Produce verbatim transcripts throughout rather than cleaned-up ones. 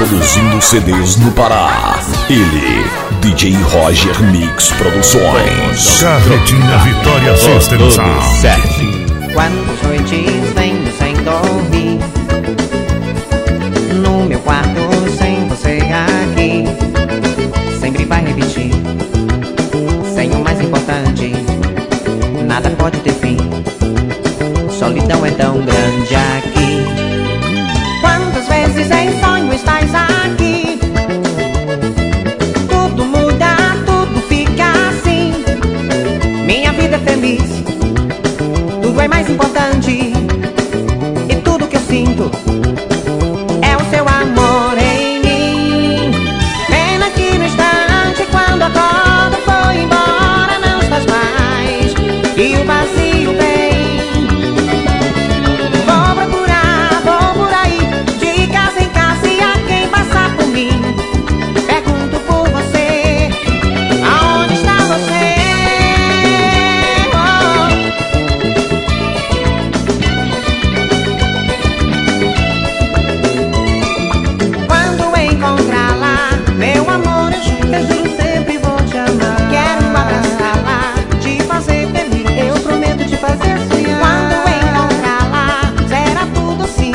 produzindo C Ds no Pará. Ele, D J Roger Mix Produções. Carretinha Vitória System Sound. Quantas noites venho sem dormir, no meu quarto sem você aqui. Sempre vai repetir, sem o mais importante, nada pode ter fim. Solidão é tão grande aqui. Quantas vezes em sonho estás aqui? Tudo muda, tudo fica assim. Minha vida é feliz, tudo é mais importante. E tudo que eu sinto é o seu amor em mim. Pena que no instante, quando acordo, foi embora, não estás mais. E o vazio vem. Vou procurar, vou por aí, de casa em casa, e a quem passar por mim pergunto por você. Aonde está você? Quando encontrá-la, meu amor, eu juro, eu juro, sempre vou te amar. Quero abraçá-la, te fazer feliz, eu prometo te fazer sonhar. Quando encontrá-la, será tudo assim.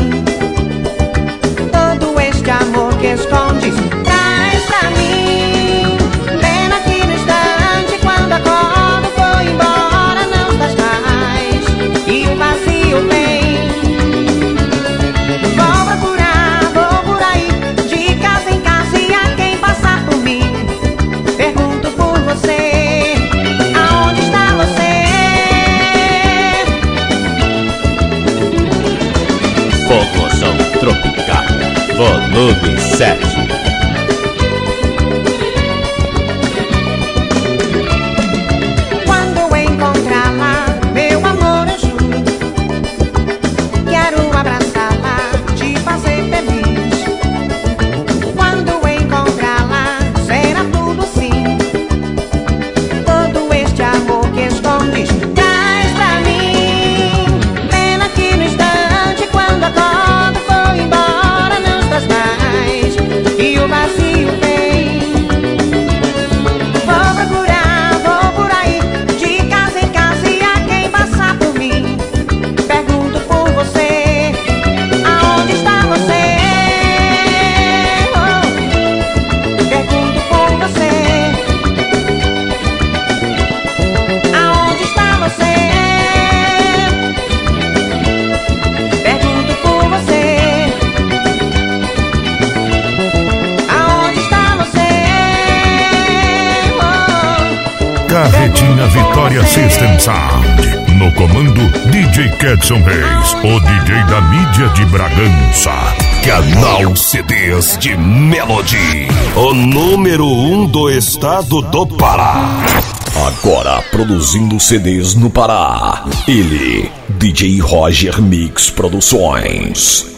Todo este amor que escondes, traz pra mim. Pena que no instante, quando acordo, foi embora, não estás mais. E o vazio vem. Vou procurar, vou por aí, de casa em casa, e a quem passar por mim pergunto por você. Aonde está você? Formação Tropical, volume sete. Quando encontrá-la, meu amor, eu juro, quero abraçá-la, te fazer feliz. Quando encontrá-la, será tudo assim. Todo este amor que escondes, traz pra mim. Pena que no instante, quando acordo, foi embora, não estás mais. E o vazio vem. Vou procurar, vou por aí, de casa em casa, e a quem passar por mim pergunto por você. Aonde está você? Oh, pergunto por você. Aonde está você? Pergunto por você. Aonde está você? Oh, Carretinha Vitória System Sound. No comando, D J Kedson Reis, o D J da mídia de Bragança. Canal C Ds de Melody, o número um do estado do Pará. Agora produzindo C Ds no Pará. Ele, D J Roger Mix Produções.